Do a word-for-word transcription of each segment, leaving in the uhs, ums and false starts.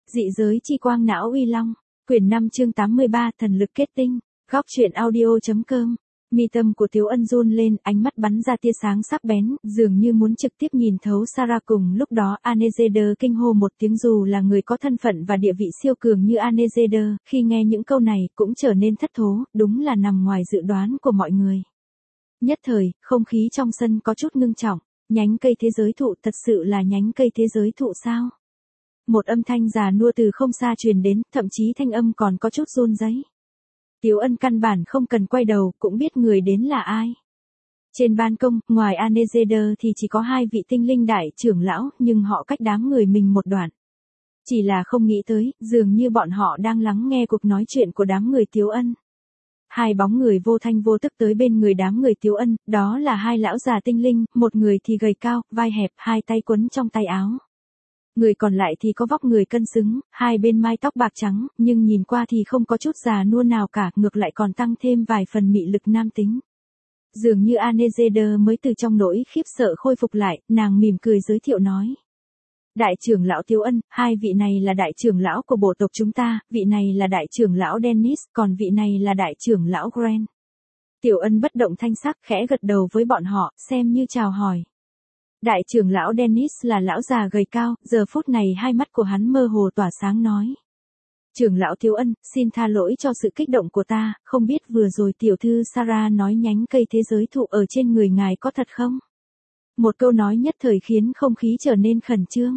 Dị giới chi quang não uy long, quyển năm chương tám mươi ba thần lực kết tinh, góc truyện audio.com. Mi tâm của Tiếu Ân run lên, ánh mắt bắn ra tia sáng sắc bén, dường như muốn trực tiếp nhìn thấu Sarah. Cùng lúc đó Anezeder kinh hô một tiếng, dù là người có thân phận và địa vị siêu cường như Anezeder, khi nghe những câu này cũng trở nên thất thố, đúng là nằm ngoài dự đoán của mọi người. Nhất thời, không khí trong sân có chút ngưng trọng, nhánh cây thế giới thụ thật sự là nhánh cây thế giới thụ sao? Một âm thanh già nua từ không xa truyền đến, thậm chí thanh âm còn có chút run rẩy. Tiếu Ân căn bản không cần quay đầu, cũng biết người đến là ai. Trên ban công, ngoài Anezeder thì chỉ có hai vị tinh linh đại trưởng lão, nhưng họ cách đám người mình một đoạn. Chỉ là không nghĩ tới, dường như bọn họ đang lắng nghe cuộc nói chuyện của đám người Tiếu Ân. Hai bóng người vô thanh vô tức tới bên người đám người Tiếu Ân, đó là hai lão già tinh linh, một người thì gầy cao, vai hẹp, hai tay quấn trong tay áo. Người còn lại thì có vóc người cân xứng, hai bên mai tóc bạc trắng, nhưng nhìn qua thì không có chút già nua nào cả, ngược lại còn tăng thêm vài phần mị lực nam tính. Dường như Anezeder mới từ trong nỗi khiếp sợ khôi phục lại, nàng mỉm cười giới thiệu nói. Đại trưởng lão Tiếu Ân, hai vị này là đại trưởng lão của bộ tộc chúng ta, vị này là đại trưởng lão Dennis, còn vị này là đại trưởng lão Grant. Tiểu Ân bất động thanh sắc, khẽ gật đầu với bọn họ, xem như chào hỏi. Đại trưởng lão Dennis là lão già gầy cao, giờ phút này hai mắt của hắn mơ hồ tỏa sáng nói. Trưởng lão Tiếu Ân, xin tha lỗi cho sự kích động của ta, không biết vừa rồi tiểu thư Sarah nói nhánh cây thế giới thụ ở trên người ngài có thật không? Một câu nói nhất thời khiến không khí trở nên khẩn trương.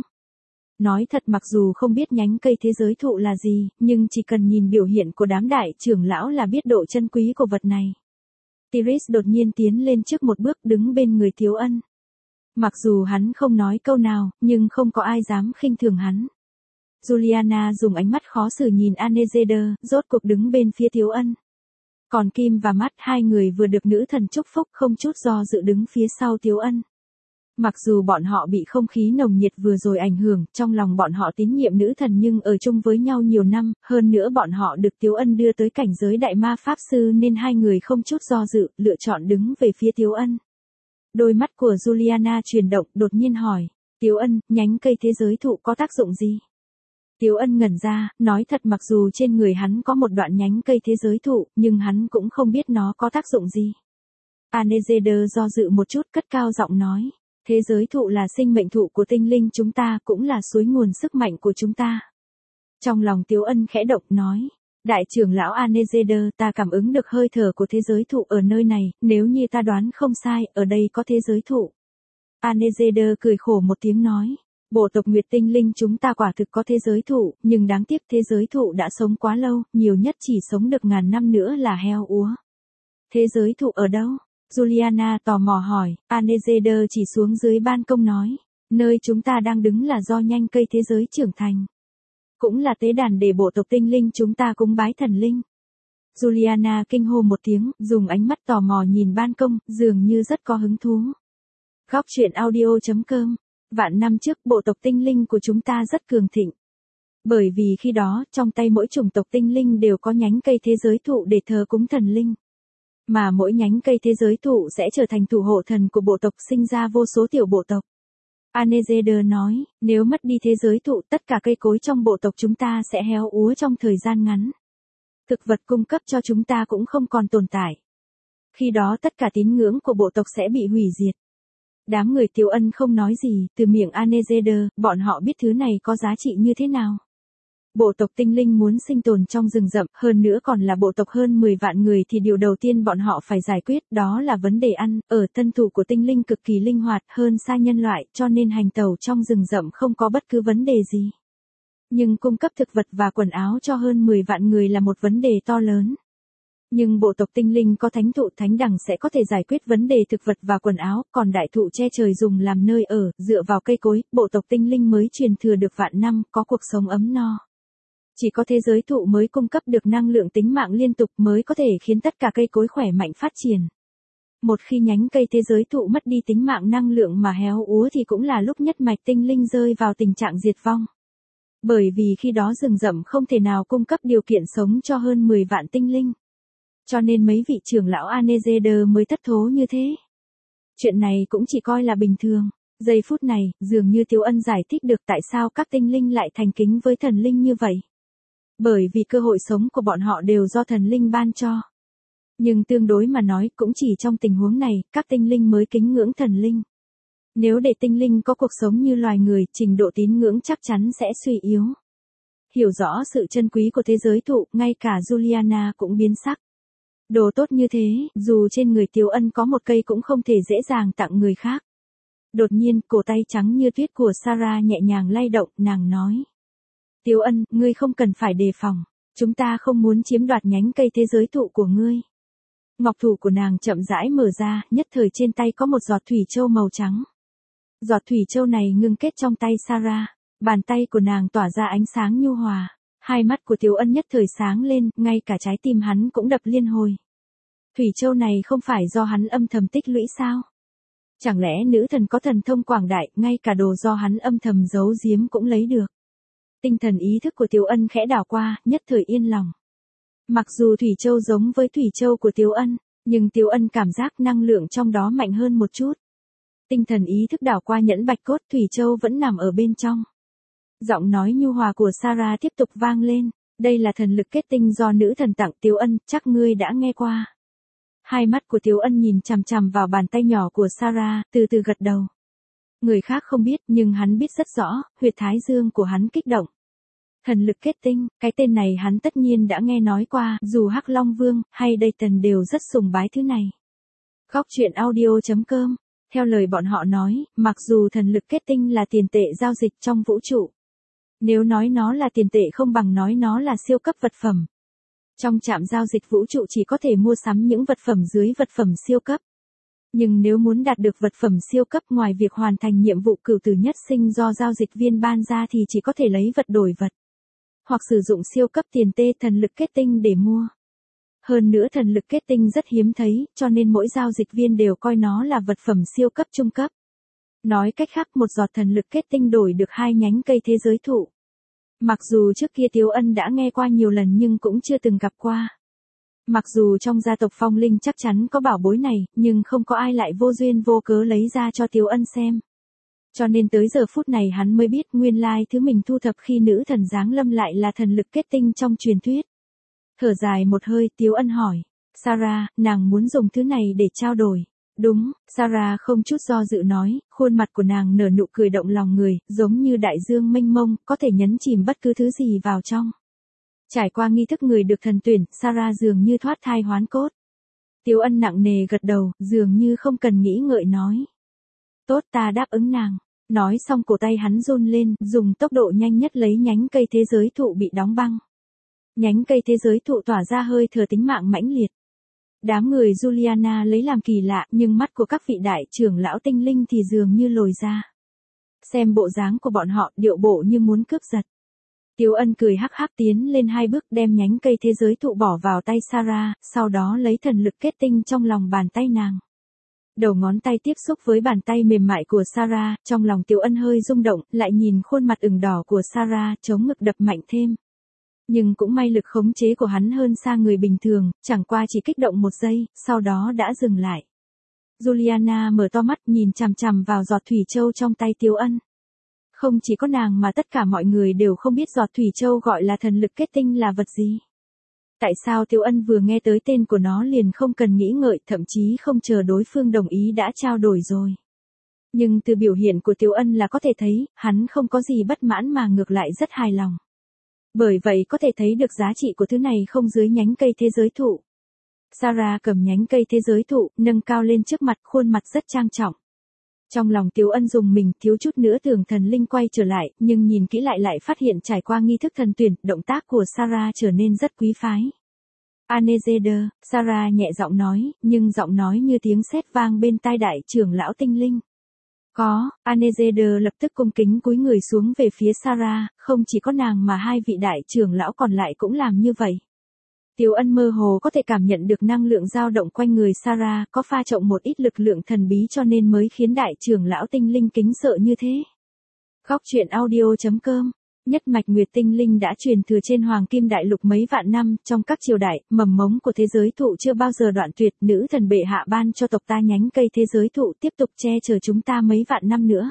Nói thật, mặc dù không biết nhánh cây thế giới thụ là gì, nhưng chỉ cần nhìn biểu hiện của đám đại trưởng lão là biết độ chân quý của vật này. Tiris đột nhiên tiến lên trước một bước, đứng bên người Tiếu Ân. Mặc dù hắn không nói câu nào, nhưng không có ai dám khinh thường hắn. Juliana dùng ánh mắt khó xử nhìn Anezeder, rốt cuộc đứng bên phía Tiếu Ân. Còn Kim và Matt, hai người vừa được nữ thần chúc phúc, không chút do dự đứng phía sau Tiếu Ân. Mặc dù bọn họ bị không khí nồng nhiệt vừa rồi ảnh hưởng, trong lòng bọn họ tín nhiệm nữ thần nhưng ở chung với nhau nhiều năm, hơn nữa bọn họ được Tiếu Ân đưa tới cảnh giới đại ma pháp sư nên hai người không chút do dự, lựa chọn đứng về phía Tiếu Ân. Đôi mắt của Juliana chuyển động, đột nhiên hỏi, Tiếu Ân, nhánh cây thế giới thụ có tác dụng gì? Tiếu Ân ngẩn ra, nói thật, mặc dù trên người hắn có một đoạn nhánh cây thế giới thụ, nhưng hắn cũng không biết nó có tác dụng gì. Anezeder do dự một chút, cất cao giọng nói, thế giới thụ là sinh mệnh thụ của tinh linh chúng ta, cũng là suối nguồn sức mạnh của chúng ta. Trong lòng Tiếu Ân khẽ động, nói, đại trưởng lão Anezeder, ta cảm ứng được hơi thở của thế giới thụ ở nơi này, nếu như ta đoán không sai, ở đây có thế giới thụ. Anezeder cười khổ một tiếng nói, bộ tộc Nguyệt tinh linh chúng ta quả thực có thế giới thụ, nhưng đáng tiếc thế giới thụ đã sống quá lâu, nhiều nhất chỉ sống được ngàn năm nữa là heo úa. Thế giới thụ ở đâu? Juliana tò mò hỏi. Anezeder chỉ xuống dưới ban công nói, nơi chúng ta đang đứng là do nhánh cây thế giới trưởng thành. Cũng là tế đàn để bộ tộc tinh linh chúng ta cúng bái thần linh. Juliana kinh hô một tiếng, dùng ánh mắt tò mò nhìn ban công, dường như rất có hứng thú. Góc truyện audio.com. Vạn năm trước, bộ tộc tinh linh của chúng ta rất cường thịnh. Bởi vì khi đó, trong tay mỗi chủng tộc tinh linh đều có nhánh cây thế giới thụ để thờ cúng thần linh. Mà mỗi nhánh cây thế giới thụ sẽ trở thành thủ hộ thần của bộ tộc, sinh ra vô số tiểu bộ tộc. Anezeder nói, nếu mất đi thế giới thụ, tất cả cây cối trong bộ tộc chúng ta sẽ héo úa trong thời gian ngắn. Thực vật cung cấp cho chúng ta cũng không còn tồn tại. Khi đó tất cả tín ngưỡng của bộ tộc sẽ bị hủy diệt. Đám người Tiếu Ân không nói gì, từ miệng Anezeder, bọn họ biết thứ này có giá trị như thế nào. Bộ tộc tinh linh muốn sinh tồn trong rừng rậm, hơn nữa còn là bộ tộc hơn mười vạn người, thì điều đầu tiên bọn họ phải giải quyết đó là vấn đề ăn. Ở thân thủ của tinh linh cực kỳ linh hoạt hơn xa nhân loại, cho nên hành tẩu trong rừng rậm không có bất cứ vấn đề gì. Nhưng cung cấp thực vật và quần áo cho hơn mười vạn người là một vấn đề to lớn. Nhưng bộ tộc tinh linh có thánh thụ thánh đằng sẽ có thể giải quyết vấn đề thực vật và quần áo, còn đại thụ che trời dùng làm nơi ở, dựa vào cây cối, bộ tộc tinh linh mới truyền thừa được vạn năm, có cuộc sống ấm no. Chỉ có thế giới thụ mới cung cấp được năng lượng tính mạng liên tục, mới có thể khiến tất cả cây cối khỏe mạnh phát triển. Một khi nhánh cây thế giới thụ mất đi tính mạng năng lượng mà héo úa thì cũng là lúc nhất mạch tinh linh rơi vào tình trạng diệt vong. Bởi vì khi đó rừng rậm không thể nào cung cấp điều kiện sống cho hơn mười vạn tinh linh. Cho nên mấy vị trưởng lão Anezeder mới thất thố như thế. Chuyện này cũng chỉ coi là bình thường. Giây phút này, dường như Tiếu Ân giải thích được tại sao các tinh linh lại thành kính với thần linh như vậy. Bởi vì cơ hội sống của bọn họ đều do thần linh ban cho. Nhưng tương đối mà nói cũng chỉ trong tình huống này, các tinh linh mới kính ngưỡng thần linh. Nếu để tinh linh có cuộc sống như loài người, trình độ tín ngưỡng chắc chắn sẽ suy yếu. Hiểu rõ sự chân quý của thế giới thụ, ngay cả Juliana cũng biến sắc. Đồ tốt như thế, dù trên người Tiếu Ân có một cây cũng không thể dễ dàng tặng người khác. Đột nhiên, cổ tay trắng như tuyết của Sarah nhẹ nhàng lay động, nàng nói. Tiếu Ân, ngươi không cần phải đề phòng. Chúng ta không muốn chiếm đoạt nhánh cây thế giới thụ của ngươi. Ngọc thủ của nàng chậm rãi mở ra, nhất thời trên tay có một giọt thủy châu màu trắng. Giọt thủy châu này ngưng kết trong tay Sarah, bàn tay của nàng tỏa ra ánh sáng nhu hòa. Hai mắt của Tiếu Ân nhất thời sáng lên, ngay cả trái tim hắn cũng đập liên hồi. Thủy châu này không phải do hắn âm thầm tích lũy sao? Chẳng lẽ nữ thần có thần thông quảng đại, ngay cả đồ do hắn âm thầm giấu giếm cũng lấy được? Tinh thần ý thức của Tiếu Ân khẽ đảo qua, nhất thời yên lòng. Mặc dù Thủy Châu giống với Thủy Châu của Tiếu Ân, nhưng Tiếu Ân cảm giác năng lượng trong đó mạnh hơn một chút. Tinh thần ý thức đảo qua nhẫn bạch cốt, Thủy Châu vẫn nằm ở bên trong. Giọng nói nhu hòa của Sarah tiếp tục vang lên, đây là thần lực kết tinh do nữ thần tặng Tiếu Ân, chắc ngươi đã nghe qua. Hai mắt của Tiếu Ân nhìn chằm chằm vào bàn tay nhỏ của Sarah, từ từ gật đầu. Người khác không biết nhưng hắn biết rất rõ, huyệt thái dương của hắn kích động. Thần lực kết tinh, cái tên này hắn tất nhiên đã nghe nói qua, dù Hắc Long Vương hay Dayton đều rất sùng bái thứ này. Góc truyện audio chấm com. Theo lời bọn họ nói, mặc dù thần lực kết tinh là tiền tệ giao dịch trong vũ trụ. Nếu nói nó là tiền tệ không bằng nói nó là siêu cấp vật phẩm. Trong trạm giao dịch vũ trụ chỉ có thể mua sắm những vật phẩm dưới vật phẩm siêu cấp. Nhưng nếu muốn đạt được vật phẩm siêu cấp ngoài việc hoàn thành nhiệm vụ cửu tử nhất sinh do giao dịch viên ban ra thì chỉ có thể lấy vật đổi vật. Hoặc sử dụng siêu cấp tiền tê thần lực kết tinh để mua. Hơn nữa thần lực kết tinh rất hiếm thấy, cho nên mỗi giao dịch viên đều coi nó là vật phẩm siêu cấp trung cấp. Nói cách khác một giọt thần lực kết tinh đổi được hai nhánh cây thế giới thụ. Mặc dù trước kia Tiếu Ân đã nghe qua nhiều lần nhưng cũng chưa từng gặp qua. Mặc dù trong gia tộc Phong Linh chắc chắn có bảo bối này, nhưng không có ai lại vô duyên vô cớ lấy ra cho Tiếu Ân xem. Cho nên tới giờ phút này hắn mới biết nguyên lai thứ mình thu thập khi nữ thần giáng lâm lại là thần lực kết tinh trong truyền thuyết. Thở dài một hơi, Tiếu Ân hỏi. Sarah, nàng muốn dùng thứ này để trao đổi. Đúng, Sarah không chút do dự nói, khuôn mặt của nàng nở nụ cười động lòng người, giống như đại dương mênh mông, có thể nhấn chìm bất cứ thứ gì vào trong. Trải qua nghi thức người được thần tuyển, Sarah dường như thoát thai hoán cốt. Tiếu Ân nặng nề gật đầu, dường như không cần nghĩ ngợi nói. Tốt, ta đáp ứng nàng. Nói xong cổ tay hắn run lên, dùng tốc độ nhanh nhất lấy nhánh cây thế giới thụ bị đóng băng. Nhánh cây thế giới thụ tỏa ra hơi thở tính mạng mãnh liệt. Đám người Juliana lấy làm kỳ lạ, nhưng mắt của các vị đại trưởng lão tinh linh thì dường như lồi ra. Xem bộ dáng của bọn họ, điệu bộ như muốn cướp giật. Tiếu Ân cười hắc hắc tiến lên hai bước đem nhánh cây thế giới thụ bỏ vào tay Sarah, sau đó lấy thần lực kết tinh trong lòng bàn tay nàng. Đầu ngón tay tiếp xúc với bàn tay mềm mại của Sarah, trong lòng Tiếu Ân hơi rung động, lại nhìn khuôn mặt ửng đỏ của Sarah, chống ngực đập mạnh thêm. Nhưng cũng may lực khống chế của hắn hơn xa người bình thường, chẳng qua chỉ kích động một giây, sau đó đã dừng lại. Juliana mở to mắt nhìn chằm chằm vào giọt thủy châu trong tay Tiếu Ân. Không chỉ có nàng mà tất cả mọi người đều không biết giọt thủy châu gọi là thần lực kết tinh là vật gì. Tại sao Tiếu Ân vừa nghe tới tên của nó liền không cần nghĩ ngợi, thậm chí không chờ đối phương đồng ý đã trao đổi rồi. Nhưng từ biểu hiện của Tiếu Ân là có thể thấy, hắn không có gì bất mãn mà ngược lại rất hài lòng. Bởi vậy có thể thấy được giá trị của thứ này không dưới nhánh cây thế giới thụ. Sarah cầm nhánh cây thế giới thụ, nâng cao lên trước mặt, khuôn mặt rất trang trọng. Trong lòng Tiếu Ân dùng mình, thiếu chút nữa tưởng thần linh quay trở lại, nhưng nhìn kỹ lại lại phát hiện trải qua nghi thức thần tuyển, động tác của Sarah trở nên rất quý phái. Anezeder, Sarah nhẹ giọng nói, nhưng giọng nói như tiếng sét vang bên tai đại trưởng lão tinh linh. Có, Anezeder lập tức cung kính cúi người xuống về phía Sarah, không chỉ có nàng mà hai vị đại trưởng lão còn lại cũng làm như vậy. Tiếu Ân mơ hồ có thể cảm nhận được năng lượng dao động quanh người Sarah, có pha trộn một ít lực lượng thần bí cho nên mới khiến đại trưởng lão tinh linh kính sợ như thế. Góc truyện audio chấm com Nhất mạch Nguyệt Tinh Linh đã truyền thừa trên Hoàng Kim Đại Lục mấy vạn năm, trong các triều đại, mầm mống của thế giới thụ chưa bao giờ đoạn tuyệt, nữ thần bệ hạ ban cho tộc ta nhánh cây thế giới thụ tiếp tục che chở chúng ta mấy vạn năm nữa.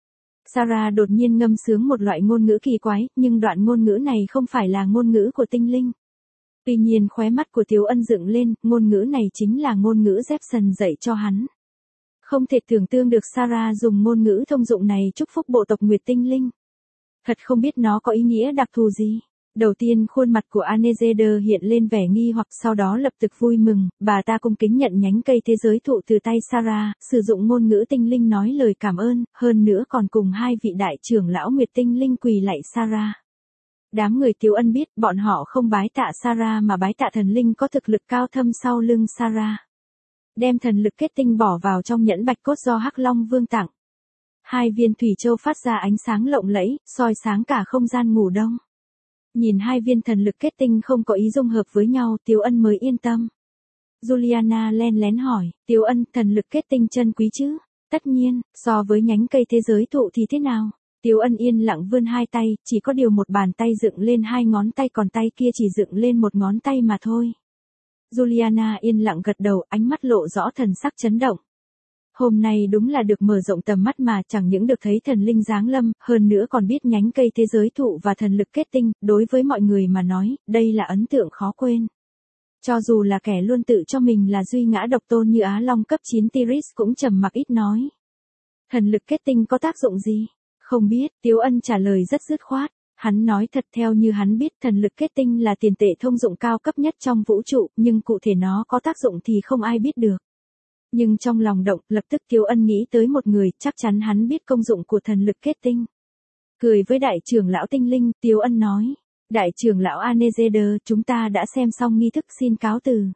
Sarah đột nhiên ngâm sướng một loại ngôn ngữ kỳ quái, nhưng đoạn ngôn ngữ này không phải là ngôn ngữ của tinh linh. Tuy nhiên khóe mắt của Tiếu Ân dựng lên, ngôn ngữ này chính là ngôn ngữ Jepson dạy cho hắn. Không thể tưởng tượng được Sarah dùng ngôn ngữ thông dụng này chúc phúc bộ tộc Nguyệt Tinh Linh. Thật không biết nó có ý nghĩa đặc thù gì. Đầu tiên khuôn mặt của Anezeder hiện lên vẻ nghi hoặc, sau đó lập tức vui mừng, bà ta cung kính nhận nhánh cây thế giới thụ từ tay Sarah, sử dụng ngôn ngữ tinh linh nói lời cảm ơn, hơn nữa còn cùng hai vị đại trưởng lão Nguyệt Tinh Linh quỳ lạy Sarah. Đám người Tiếu Ân biết, bọn họ không bái tạ Sarah mà bái tạ thần linh có thực lực cao thâm sau lưng Sarah. Đem thần lực kết tinh bỏ vào trong nhẫn bạch cốt do Hắc Long Vương tặng. Hai viên thủy châu phát ra ánh sáng lộng lẫy, soi sáng cả không gian ngủ đông. Nhìn hai viên thần lực kết tinh không có ý dung hợp với nhau, Tiếu Ân mới yên tâm. Juliana len lén hỏi, Tiếu Ân, thần lực kết tinh chân quý chứ? Tất nhiên, so với nhánh cây thế giới thụ thì thế nào? Tiếu Ân yên lặng vươn hai tay, chỉ có điều một bàn tay dựng lên hai ngón tay còn tay kia chỉ dựng lên một ngón tay mà thôi. Juliana yên lặng gật đầu, ánh mắt lộ rõ thần sắc chấn động. Hôm nay đúng là được mở rộng tầm mắt mà, chẳng những được thấy thần linh giáng lâm, hơn nữa còn biết nhánh cây thế giới thụ và thần lực kết tinh, đối với mọi người mà nói, đây là ấn tượng khó quên. Cho dù là kẻ luôn tự cho mình là duy ngã độc tôn như Á Long cấp chín Tiris cũng trầm mặc ít nói. Thần lực kết tinh có tác dụng gì? Không biết, Tiếu Ân trả lời rất dứt khoát. Hắn nói thật, theo như hắn biết, thần lực kết tinh là tiền tệ thông dụng cao cấp nhất trong vũ trụ, nhưng cụ thể nó có tác dụng thì không ai biết được. Nhưng trong lòng động, lập tức Tiếu Ân nghĩ tới một người, chắc chắn hắn biết công dụng của thần lực kết tinh. Cười với đại trưởng lão tinh linh, Tiếu Ân nói, đại trưởng lão Anezeder, chúng ta đã xem xong nghi thức xin cáo từ.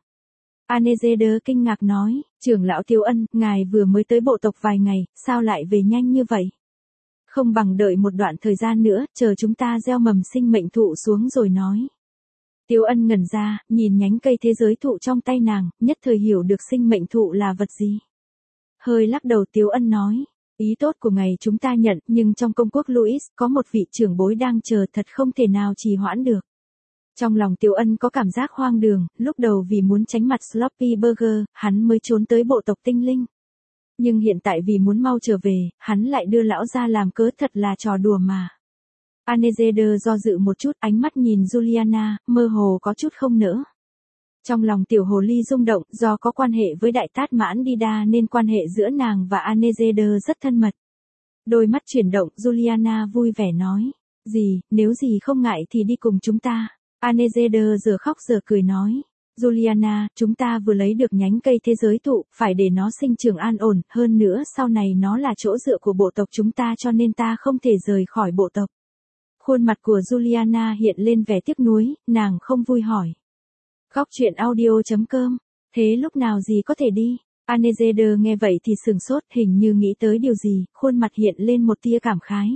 Anezeder kinh ngạc nói, trưởng lão Tiếu Ân, ngài vừa mới tới bộ tộc vài ngày, sao lại về nhanh như vậy? Không bằng đợi một đoạn thời gian nữa, chờ chúng ta gieo mầm sinh mệnh thụ xuống rồi nói. Tiếu Ân ngẩn ra, nhìn nhánh cây thế giới thụ trong tay nàng, nhất thời hiểu được sinh mệnh thụ là vật gì. Hơi lắc đầu Tiếu Ân nói, ý tốt của ngài chúng ta nhận, nhưng trong công quốc Louis, có một vị trưởng bối đang chờ, thật không thể nào trì hoãn được. Trong lòng Tiếu Ân có cảm giác hoang đường, lúc đầu vì muốn tránh mặt Sloppy Burger, hắn mới trốn tới bộ tộc tinh linh. Nhưng hiện tại vì muốn mau trở về, hắn lại đưa lão ra làm cớ, thật là trò đùa mà. Anezeder do dự một chút, ánh mắt nhìn Juliana, mơ hồ có chút không nỡ. Trong lòng tiểu hồ ly rung động, do có quan hệ với đại tát mãn Dida nên quan hệ giữa nàng và Anezeder rất thân mật. Đôi mắt chuyển động, Juliana vui vẻ nói, gì, nếu gì không ngại thì đi cùng chúng ta. Anezeder giờ khóc giờ cười nói, Juliana, chúng ta vừa lấy được nhánh cây thế giới thụ, phải để nó sinh trưởng an ổn, hơn nữa sau này nó là chỗ dựa của bộ tộc chúng ta cho nên ta không thể rời khỏi bộ tộc. Khuôn mặt của Juliana hiện lên vẻ tiếc nuối, nàng không vui hỏi. Góc truyện audio chấm com, thế lúc nào gì có thể đi? Anezeder nghe vậy thì sừng sốt, hình như nghĩ tới điều gì, khuôn mặt hiện lên một tia cảm khái.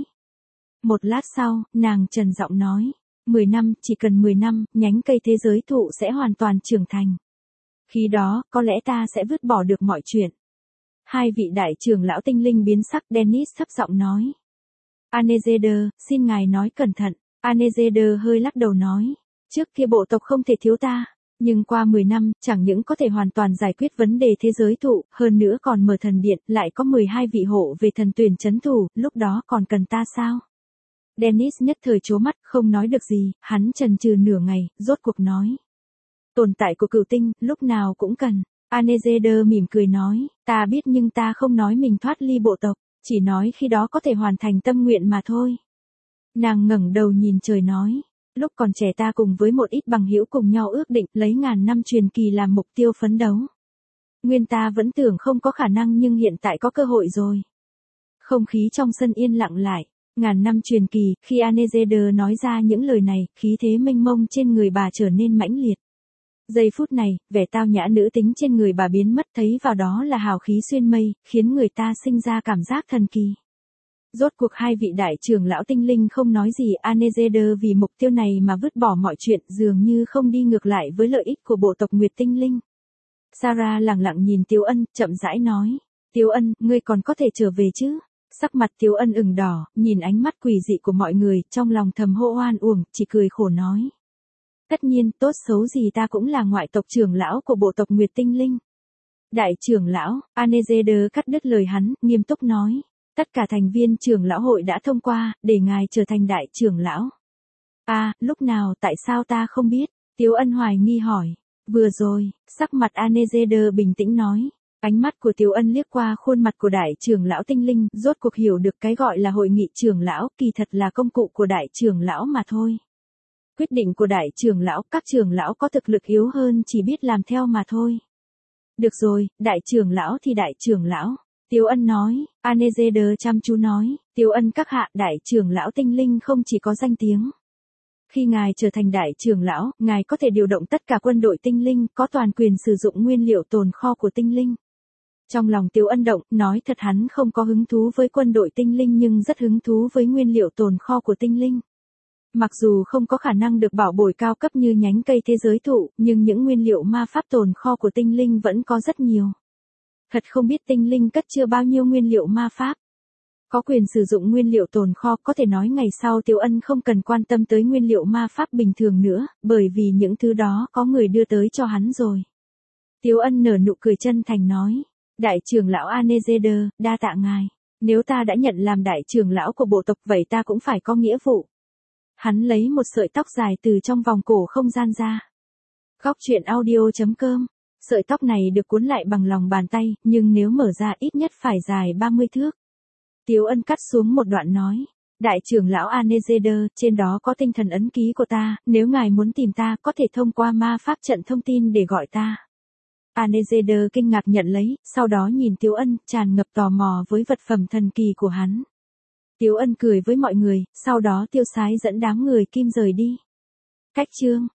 Một lát sau, nàng trầm giọng nói. mười năm, chỉ cần mười năm, nhánh cây thế giới thụ sẽ hoàn toàn trưởng thành. Khi đó, có lẽ ta sẽ vứt bỏ được mọi chuyện. Hai vị đại trưởng lão tinh linh biến sắc, Dennis thấp giọng nói. Anezeder, xin ngài nói cẩn thận. Anezeder hơi lắc đầu nói. Trước kia bộ tộc không thể thiếu ta. Nhưng qua mười năm, chẳng những có thể hoàn toàn giải quyết vấn đề thế giới thụ, hơn nữa còn mở thần điện, lại có mười hai vị hộ về thần tuyển trấn thủ, lúc đó còn cần ta sao? Dennis nhất thời trố mắt, không nói được gì, hắn chần chừ nửa ngày, rốt cuộc nói. Tồn tại của cửu tinh, lúc nào cũng cần. Anezeder mỉm cười nói, ta biết nhưng ta không nói mình thoát ly bộ tộc, chỉ nói khi đó có thể hoàn thành tâm nguyện mà thôi. Nàng ngẩng đầu nhìn trời nói, lúc còn trẻ ta cùng với một ít bằng hữu cùng nhau ước định lấy ngàn năm truyền kỳ làm mục tiêu phấn đấu. Nguyên ta vẫn tưởng không có khả năng nhưng hiện tại có cơ hội rồi. Không khí trong sân yên lặng lại. Ngàn năm truyền kỳ, khi Anezeder nói ra những lời này, khí thế mênh mông trên người bà trở nên mãnh liệt. Giây phút này, vẻ tao nhã nữ tính trên người bà biến mất, thấy vào đó là hào khí xuyên mây, khiến người ta sinh ra cảm giác thần kỳ. Rốt cuộc hai vị đại trưởng lão tinh linh không nói gì, Anezeder vì mục tiêu này mà vứt bỏ mọi chuyện, dường như không đi ngược lại với lợi ích của bộ tộc Nguyệt Tinh Linh. Sarah lặng lặng nhìn Tiếu Ân, chậm rãi nói, Tiếu Ân, ngươi còn có thể trở về chứ? Sắc mặt Tiếu Ân ửng đỏ, nhìn ánh mắt quỷ dị của mọi người, trong lòng thầm hô oan uổng, chỉ cười khổ nói. Tất nhiên, tốt xấu gì ta cũng là ngoại tộc trưởng lão của bộ tộc Nguyệt Tinh Linh. Đại trưởng lão, Anezeder cắt đứt lời hắn, nghiêm túc nói. Tất cả thành viên trưởng lão hội đã thông qua, để ngài trở thành đại trưởng lão. À, lúc nào, tại sao ta không biết? Tiếu Ân hoài nghi hỏi. Vừa rồi, sắc mặt Anezeder bình tĩnh nói. Ánh mắt của Tiếu Ân liếc qua khuôn mặt của đại trưởng lão tinh linh, rốt cuộc hiểu được cái gọi là hội nghị trưởng lão, kỳ thật là công cụ của đại trưởng lão mà thôi. Quyết định của đại trưởng lão, các trưởng lão có thực lực yếu hơn chỉ biết làm theo mà thôi. Được rồi, đại trưởng lão thì đại trưởng lão. Tiếu Ân nói, Anezeder chăm chú nói, Tiếu Ân các hạ, đại trưởng lão tinh linh không chỉ có danh tiếng. Khi ngài trở thành đại trưởng lão, ngài có thể điều động tất cả quân đội tinh linh, có toàn quyền sử dụng nguyên liệu tồn kho của tinh linh. Trong lòng Tiếu Ân động, nói thật hắn không có hứng thú với quân đội tinh linh nhưng rất hứng thú với nguyên liệu tồn kho của tinh linh. Mặc dù không có khả năng được bảo bối cao cấp như nhánh cây thế giới thụ, nhưng những nguyên liệu ma pháp tồn kho của tinh linh vẫn có rất nhiều. Thật không biết tinh linh cất chứa bao nhiêu nguyên liệu ma pháp. Có quyền sử dụng nguyên liệu tồn kho, có thể nói ngày sau Tiếu Ân không cần quan tâm tới nguyên liệu ma pháp bình thường nữa, bởi vì những thứ đó có người đưa tới cho hắn rồi. Tiếu Ân nở nụ cười chân thành nói, đại trưởng lão Anezeder, đa tạ ngài. Nếu ta đã nhận làm đại trưởng lão của bộ tộc vậy ta cũng phải có nghĩa vụ. Hắn lấy một sợi tóc dài từ trong vòng cổ không gian ra. Góc truyện audio chấm com. Sợi tóc này được cuốn lại bằng lòng bàn tay, nhưng nếu mở ra ít nhất phải dài ba mươi thước. Tiếu Ân cắt xuống một đoạn nói. Đại trưởng lão Anezeder, trên đó có tinh thần ấn ký của ta, nếu ngài muốn tìm ta có thể thông qua ma pháp trận thông tin để gọi ta. Anezeder kinh ngạc nhận lấy, sau đó nhìn Tiếu Ân, tràn ngập tò mò với vật phẩm thần kỳ của hắn. Tiếu Ân cười với mọi người, sau đó tiêu sái dẫn đám người Kim rời đi. Cách chương